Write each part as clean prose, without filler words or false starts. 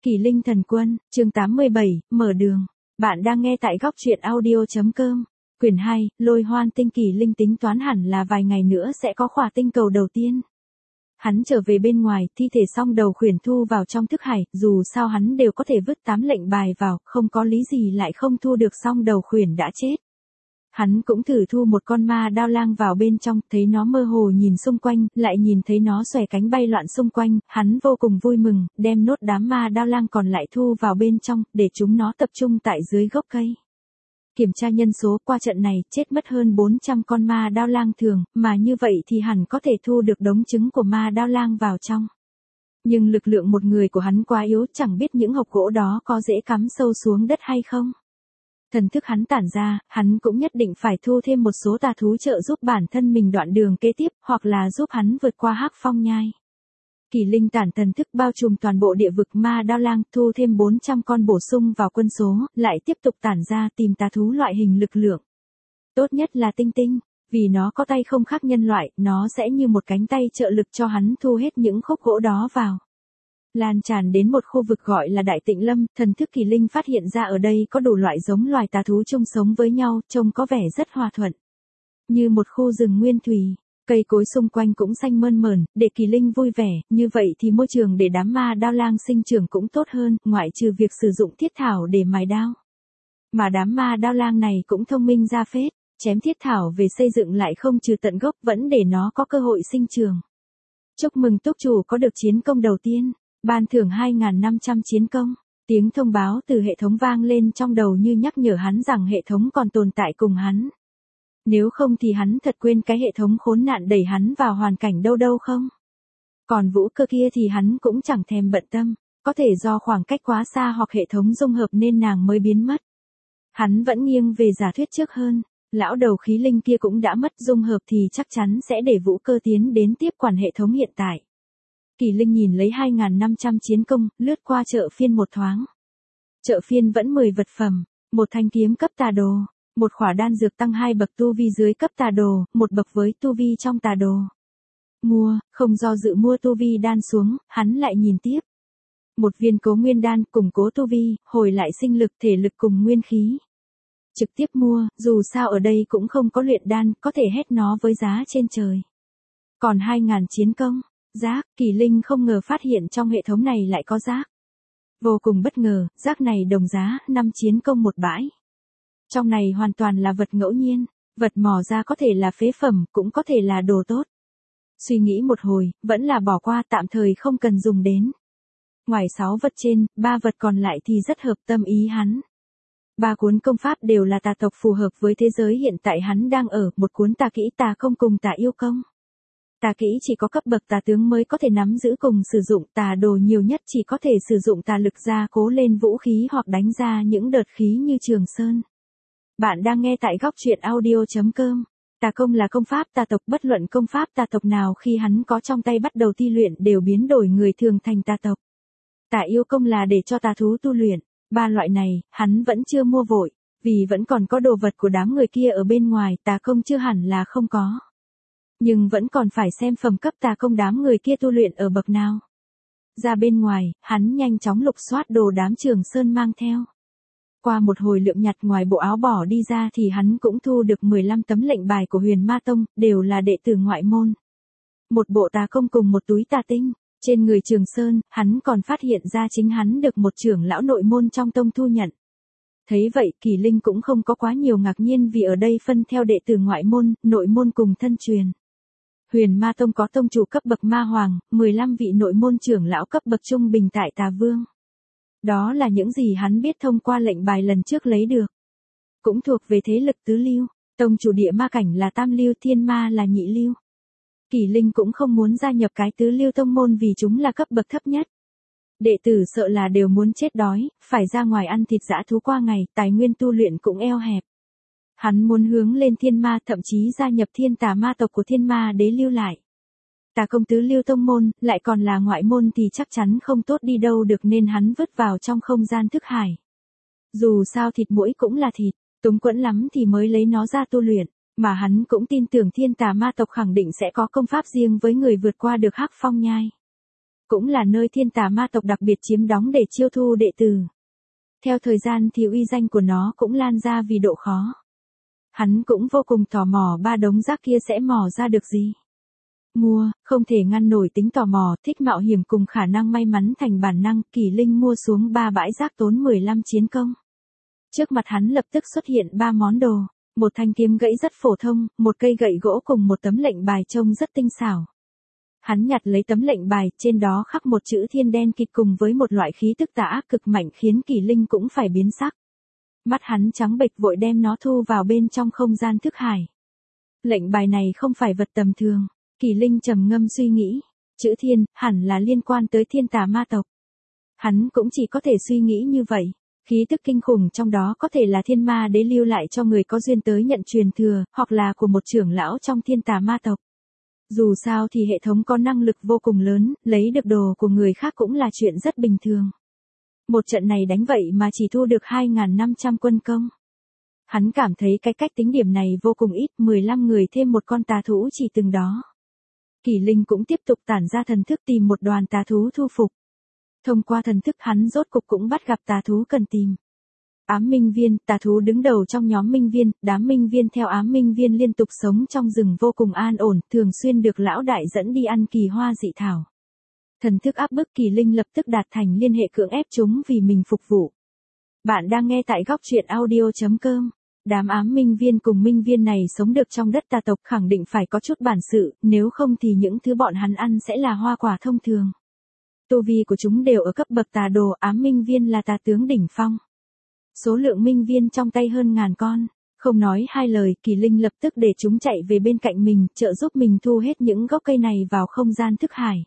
Kỳ Linh Thần Quân, chương 87, mở đường. Bạn đang nghe tại góc truyện audio.com. Quyển 2, Lôi Hoan Tinh. Kỳ Linh tính toán hẳn là vài ngày nữa sẽ có khỏa tinh cầu đầu tiên. Hắn trở về bên ngoài, thi thể xong đầu khuyển thu vào trong thức hải, dù sao hắn đều có thể vứt 8 lệnh bài vào, không có lý gì lại không thu được xong đầu khuyển đã chết. Hắn cũng thử thu một con ma đao lang vào bên trong, thấy nó mơ hồ nhìn xung quanh, lại nhìn thấy nó xòe cánh bay loạn xung quanh, hắn vô cùng vui mừng, đem nốt đám ma đao lang còn lại thu vào bên trong, để chúng nó tập trung tại dưới gốc cây. Kiểm tra nhân số, qua trận này, chết mất hơn 400 con ma đao lang thường, mà như vậy thì hẳn có thể thu được đống trứng của ma đao lang vào trong. Nhưng lực lượng một người của hắn quá yếu, chẳng biết những hộc gỗ đó có dễ cắm sâu xuống đất hay không. Thần thức hắn tản ra, hắn cũng nhất định phải thu thêm một số tà thú trợ giúp bản thân mình đoạn đường kế tiếp, hoặc là giúp hắn vượt qua hắc phong nhai. Kỳ Linh tản thần thức bao trùm toàn bộ địa vực ma đao lang, thu thêm 400 con bổ sung vào quân số, lại tiếp tục tản ra tìm tà thú loại hình lực lượng. Tốt nhất là tinh tinh, vì nó có tay không khác nhân loại, nó sẽ như một cánh tay trợ lực cho hắn thu hết những khúc gỗ đó vào. Lan tràn đến một khu vực gọi là Đại Tịnh Lâm, thần thức Kỳ Linh phát hiện ra ở đây có đủ loại giống loài tà thú chung sống với nhau, trông có vẻ rất hòa thuận. Như một khu rừng nguyên thủy, cây cối xung quanh cũng xanh mơn mởn, để Kỳ Linh vui vẻ, như vậy thì môi trường để đám ma đao lang sinh trưởng cũng tốt hơn, ngoại trừ việc sử dụng thiết thảo để mài đao. Mà đám ma đao lang này cũng thông minh ra phết, chém thiết thảo về xây dựng lại không trừ tận gốc, vẫn để nó có cơ hội sinh trưởng. Chúc mừng túc chủ có được chiến công đầu tiên. Ban thưởng 2.500 chiến công. Tiếng thông báo từ hệ thống vang lên trong đầu như nhắc nhở hắn rằng hệ thống còn tồn tại cùng hắn. Nếu không thì hắn thật quên cái hệ thống khốn nạn đẩy hắn vào hoàn cảnh đâu đâu không. Còn vũ cơ kia thì hắn cũng chẳng thèm bận tâm, có thể do khoảng cách quá xa hoặc hệ thống dung hợp nên nàng mới biến mất. Hắn vẫn nghiêng về giả thuyết trước hơn, lão đầu khí linh kia cũng đã mất dung hợp thì chắc chắn sẽ để vũ cơ tiến đến tiếp quản hệ thống hiện tại. Kỳ Linh nhìn lấy 2.500 chiến công, lướt qua chợ phiên một thoáng. Chợ phiên vẫn 10 vật phẩm, một thanh kiếm cấp tà đồ, một khỏa đan dược tăng 2 bậc tu vi dưới cấp tà đồ, một bậc với tu vi trong tà đồ. Mua, không do dự mua tu vi đan xuống, hắn lại nhìn tiếp. Một viên cố nguyên đan, củng cố tu vi, hồi lại sinh lực, thể lực cùng nguyên khí. Trực tiếp mua, dù sao ở đây cũng không có luyện đan, có thể hết nó với giá trên trời. Còn 2.000 chiến công. Rác, Kỳ Linh không ngờ phát hiện trong hệ thống này lại có rác. Vô cùng bất ngờ, rác này đồng giá, 5 chiến công một bãi. Trong này hoàn toàn là vật ngẫu nhiên, vật mò ra có thể là phế phẩm, cũng có thể là đồ tốt. Suy nghĩ một hồi, vẫn là bỏ qua, tạm thời không cần dùng đến. Ngoài 6 vật trên, 3 vật còn lại thì rất hợp tâm ý hắn. 3 cuốn công pháp đều là tà tộc phù hợp với thế giới hiện tại hắn đang ở, một cuốn tà kỹ tà không cùng tà yêu công. Tà kỹ chỉ có cấp bậc tà tướng mới có thể nắm giữ cùng sử dụng, tà đồ nhiều nhất chỉ có thể sử dụng tà lực gia cố lên vũ khí hoặc đánh ra những đợt khí như Trường Sơn. Bạn đang nghe tại góc truyện audio.com. Tà công là công pháp tà tộc, bất luận công pháp tà tộc nào khi hắn có trong tay bắt đầu thi luyện đều biến đổi người thường thành tà tộc. Tà yêu công là để cho tà thú tu luyện, 3 loại này, hắn vẫn chưa mua vội, vì vẫn còn có đồ vật của đám người kia ở bên ngoài, tà công chưa hẳn là không có. Nhưng vẫn còn phải xem phẩm cấp tà công đám người kia tu luyện ở bậc nào. Ra bên ngoài, hắn nhanh chóng lục soát đồ đám Trường Sơn mang theo. Qua một hồi lượm nhặt ngoài bộ áo bỏ đi ra thì hắn cũng thu được 15 tấm lệnh bài của Huyền Ma Tông, đều là đệ tử ngoại môn. Một bộ tà công cùng một túi tà tinh. Trên người Trường Sơn, hắn còn phát hiện ra chính hắn được một trưởng lão nội môn trong tông thu nhận. Thấy vậy, Kỳ Linh cũng không có quá nhiều ngạc nhiên vì ở đây phân theo đệ tử ngoại môn, nội môn cùng thân truyền. Huyền Ma Tông có tông chủ cấp bậc ma hoàng, 15 vị nội môn trưởng lão cấp bậc trung bình tại Tà Vương. Đó là những gì hắn biết thông qua lệnh bài lần trước lấy được. Cũng thuộc về thế lực tứ lưu, tông chủ địa ma cảnh là tam lưu, thiên ma là nhị lưu. Kỳ Linh cũng không muốn gia nhập cái tứ lưu tông môn vì chúng là cấp bậc thấp nhất. Đệ tử sợ là đều muốn chết đói, phải ra ngoài ăn thịt dã thú qua ngày, tài nguyên tu luyện cũng eo hẹp. Hắn muốn hướng lên thiên ma, thậm chí gia nhập thiên tà ma tộc của thiên ma đế lưu lại. Tà công tứ lưu tông môn, lại còn là ngoại môn thì chắc chắn không tốt đi đâu được nên hắn vứt vào trong không gian thức hải. Dù sao thịt muỗi cũng là thịt, túng quẫn lắm thì mới lấy nó ra tu luyện, mà hắn cũng tin tưởng thiên tà ma tộc khẳng định sẽ có công pháp riêng với người vượt qua được hắc phong nhai. cũng là nơi thiên tà ma tộc đặc biệt chiếm đóng để chiêu thu đệ tử. Theo thời gian thì uy danh của nó cũng lan ra vì độ khó. Hắn cũng vô cùng tò mò ba đống rác kia sẽ mò ra được gì. Mua, không thể ngăn nổi tính tò mò, thích mạo hiểm cùng khả năng may mắn thành bản năng, Kỳ Linh mua xuống 3 bãi rác tốn 15 chiến công. Trước mặt hắn lập tức xuất hiện 3 món đồ, một thanh kiếm gãy rất phổ thông, một cây gậy gỗ cùng một tấm lệnh bài trông rất tinh xảo. Hắn nhặt lấy tấm lệnh bài, trên đó khắc một chữ thiên đen kịt cùng với một loại khí tức tà ác cực mạnh khiến Kỳ Linh cũng phải biến sắc. Mắt hắn trắng bệch vội đem nó thu vào bên trong không gian thức hải. Lệnh bài này không phải vật tầm thường. Kỳ Linh trầm ngâm suy nghĩ, chữ thiên, hẳn là liên quan tới thiên tà ma tộc. Hắn cũng chỉ có thể suy nghĩ như vậy, khí tức kinh khủng trong đó có thể là thiên ma đế lưu lại cho người có duyên tới nhận truyền thừa, hoặc là của một trưởng lão trong thiên tà ma tộc. Dù sao thì hệ thống có năng lực vô cùng lớn, lấy được đồ của người khác cũng là chuyện rất bình thường. Một trận này đánh vậy mà chỉ thu được 2.500 quân công. Hắn cảm thấy cái cách tính điểm này vô cùng ít, 15 người thêm một con tà thú chỉ từng đó. Kỳ Linh cũng tiếp tục tản ra thần thức tìm một đoàn tà thú thu phục. Thông qua thần thức hắn rốt cục cũng bắt gặp tà thú cần tìm. Ám minh viên, tà thú đứng đầu trong nhóm minh viên, đám minh viên theo ám minh viên liên tục sống trong rừng vô cùng an ổn, thường xuyên được lão đại dẫn đi ăn kỳ hoa dị thảo. Thần thức áp bức Kỳ Linh lập tức đạt thành liên hệ cưỡng ép chúng vì mình phục vụ. Bạn đang nghe tại góc truyện audio.com. Đám ám minh viên cùng minh viên này sống được trong đất tà tộc khẳng định phải có chút bản sự, nếu không thì những thứ bọn hắn ăn sẽ là hoa quả thông thường. Tu vi của chúng đều ở cấp bậc tà đồ, ám minh viên là tà tướng đỉnh phong. Số lượng minh viên trong tay hơn 1000 con, không nói hai lời, Kỳ Linh lập tức để chúng chạy về bên cạnh mình, trợ giúp mình thu hết những gốc cây này vào không gian thức hải.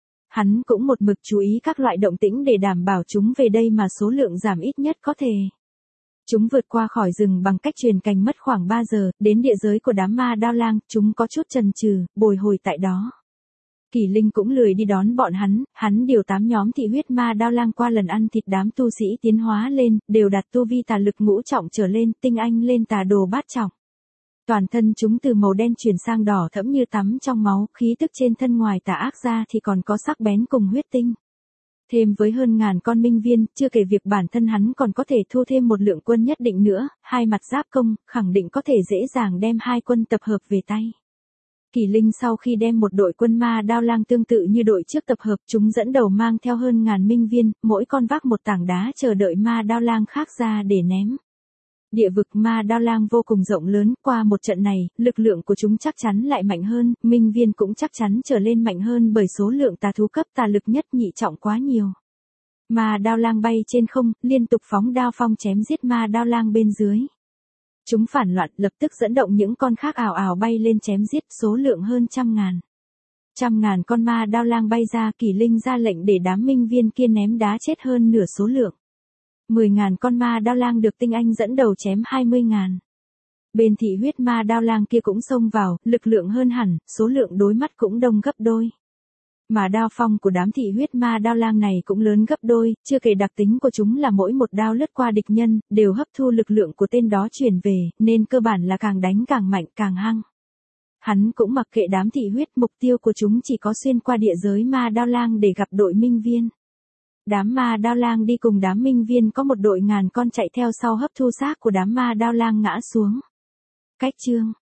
Hắn cũng một mực chú ý các loại động tĩnh để đảm bảo chúng về đây mà số lượng giảm ít nhất có thể. Chúng vượt qua khỏi rừng bằng cách truyền cành mất khoảng 3 giờ, đến địa giới của đám ma đao lang, chúng có chút chần chừ, bồi hồi tại đó. Kỳ Linh cũng lười đi đón bọn hắn điều 8 nhóm thị huyết ma đao lang qua lần ăn thịt đám tu sĩ tiến hóa lên, đều đạt tu vi tà lực ngũ trọng trở lên, tinh anh lên tà đồ bát trọng. Toàn thân chúng từ màu đen chuyển sang đỏ thẫm như tắm trong máu, khí tức trên thân ngoài tà ác ra thì còn có sắc bén cùng huyết tinh. Thêm với hơn 1000 con minh viên, chưa kể việc bản thân hắn còn có thể thu thêm một lượng quân nhất định nữa, hai mặt giáp công, khẳng định có thể dễ dàng đem hai quân tập hợp về tay. Kỳ Linh sau khi đem một đội quân ma đao lang tương tự như đội trước tập hợp, chúng dẫn đầu mang theo hơn 1000 minh viên, mỗi con vác một tảng đá chờ đợi ma đao lang khác ra để ném. Địa vực ma đao lang vô cùng rộng lớn, qua một trận này, lực lượng của chúng chắc chắn lại mạnh hơn, minh viên cũng chắc chắn trở lên mạnh hơn bởi số lượng tà thú cấp tà lực nhất nhị trọng quá nhiều. Ma đao lang bay trên không, liên tục phóng đao phong chém giết ma đao lang bên dưới. Chúng phản loạn, lập tức dẫn động những con khác ào ào bay lên chém giết, số lượng hơn 100.000. 100.000 con ma đao lang bay ra, Kỳ Linh ra lệnh để đám minh viên kia ném đá chết hơn nửa số lượng. 10.000 con ma đao lang được tinh anh dẫn đầu chém 20.000. Bên thị huyết ma đao lang kia cũng xông vào, lực lượng hơn hẳn, số lượng đối mắt cũng đông gấp đôi. Mà đao phong của đám thị huyết ma đao lang này cũng lớn gấp đôi, chưa kể đặc tính của chúng là mỗi một đao lướt qua địch nhân, đều hấp thu lực lượng của tên đó chuyển về, nên cơ bản là càng đánh càng mạnh càng hăng. Hắn cũng mặc kệ đám thị huyết, mục tiêu của chúng chỉ có xuyên qua địa giới ma đao lang để gặp đội minh viên. Đám ma đao lang đi cùng đám minh viên có một đội 1000 con chạy theo sau hấp thu xác của đám ma đao lang ngã xuống. Cách chương